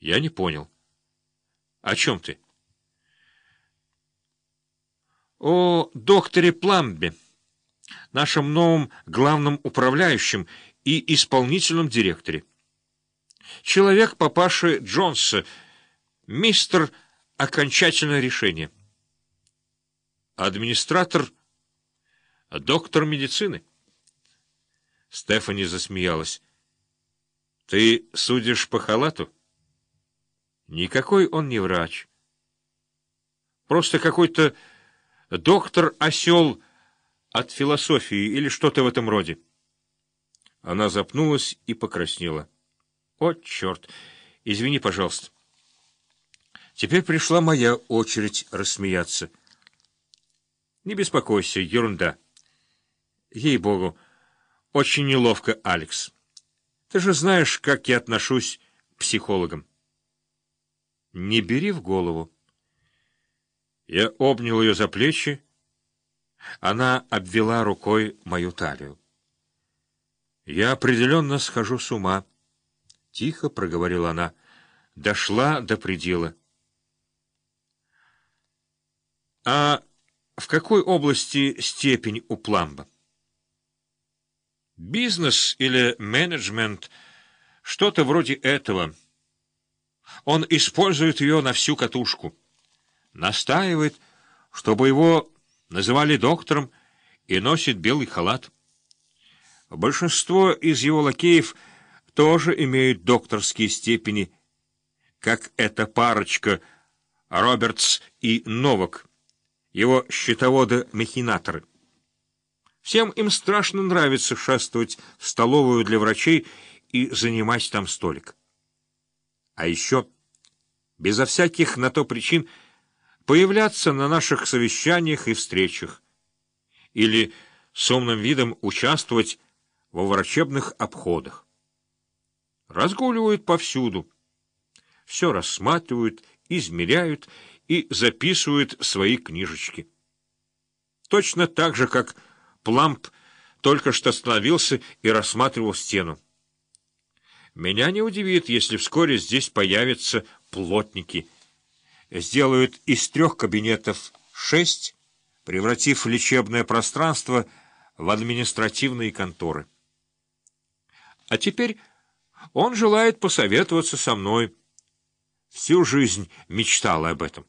Я не понял. О чем ты? О докторе Пламбе, нашем новом главном управляющем и исполнительном директоре. Человек папаши Джонса, мистер окончательное решение. Администратор, доктор медицины. Стефани засмеялась. Ты судишь по халату? Никакой он не врач. Просто какой-то доктор-осел от философии или что-то в этом роде. Она запнулась и покраснела. О, черт! Извини, пожалуйста. Теперь пришла моя очередь рассмеяться. Не беспокойся, ерунда. Ей-богу, очень неловко, Алекс. Ты же знаешь, как я отношусь к психологам. Не бери в голову. Я обнял ее за плечи. Она обвела рукой мою талию. Я определенно схожу с ума. Тихо проговорила она. Дошла до предела. А в какой области степень у Пламба? Бизнес или менеджмент, что-то вроде этого. Он использует ее на всю катушку. Настаивает, чтобы его называли доктором, и носит белый халат. Большинство из его лакеев тоже имеют докторские степени, как эта парочка Робертс и Новак, его счетоводы-махинаторы. Всем им страшно нравится шествовать в столовую для врачей и занимать там столик. А еще, безо всяких на то причин, появляться на наших совещаниях и встречах или с умным видом участвовать во врачебных обходах. Разгуливают повсюду, все рассматривают, измеряют и записывают свои книжечки. Точно так же, как Пламб только что остановился и рассматривал стену. Меня не удивит, если вскоре здесь появятся плотники. Сделают из 3 кабинетов 6, превратив лечебное пространство в административные конторы. А теперь он желает посоветоваться со мной. Всю жизнь мечтала об этом.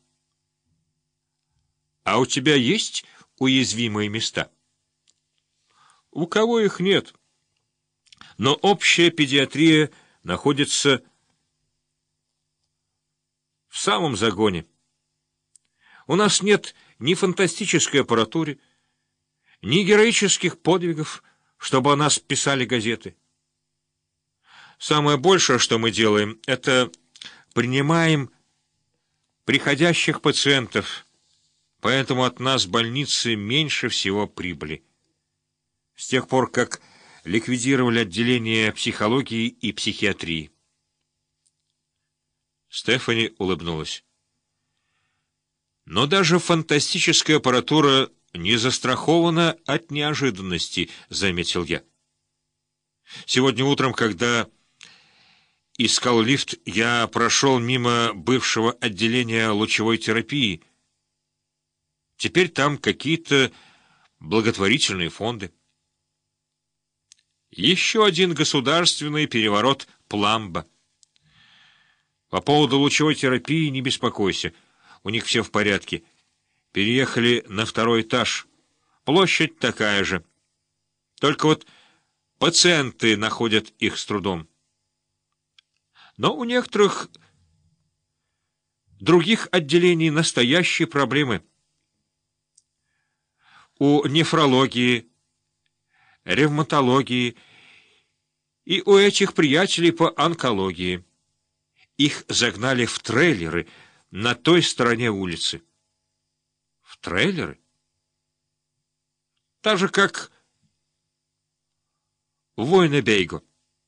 А у тебя есть уязвимые места? У кого их нет? Но общая педиатрия находится в самом загоне. У нас нет ни фантастической аппаратуры, ни героических подвигов, чтобы о нас писали газеты. Самое большее, что мы делаем, это принимаем приходящих пациентов, поэтому от нас в больнице меньше всего прибыли. С тех пор, как ликвидировали отделение психологии и психиатрии. Стефани улыбнулась. Но даже фантастическая аппаратура не застрахована от неожиданностей, заметил я. Сегодня утром, когда искал лифт, я прошел мимо бывшего отделения лучевой терапии. Теперь там какие-то благотворительные фонды. Еще один государственный переворот Пламба. По поводу лучевой терапии не беспокойся. У них все в порядке. Переехали на 2-й этаж. Площадь такая же. Только вот пациенты находят их с трудом. Но у некоторых других отделений настоящие проблемы. У нефрологии, ревматологии и у этих приятелей по онкологии. Их загнали в трейлеры на той стороне улицы. В трейлеры? Так же, как в Уиннебейго.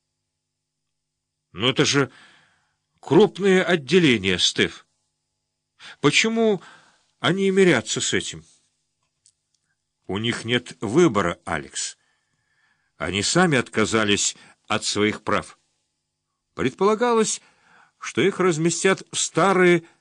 Но это же крупные отделения, Стеф. Почему они мирятся с этим? У них нет выбора, Алекс. Они сами отказались от своих прав. Предполагалось, что их разместят в старые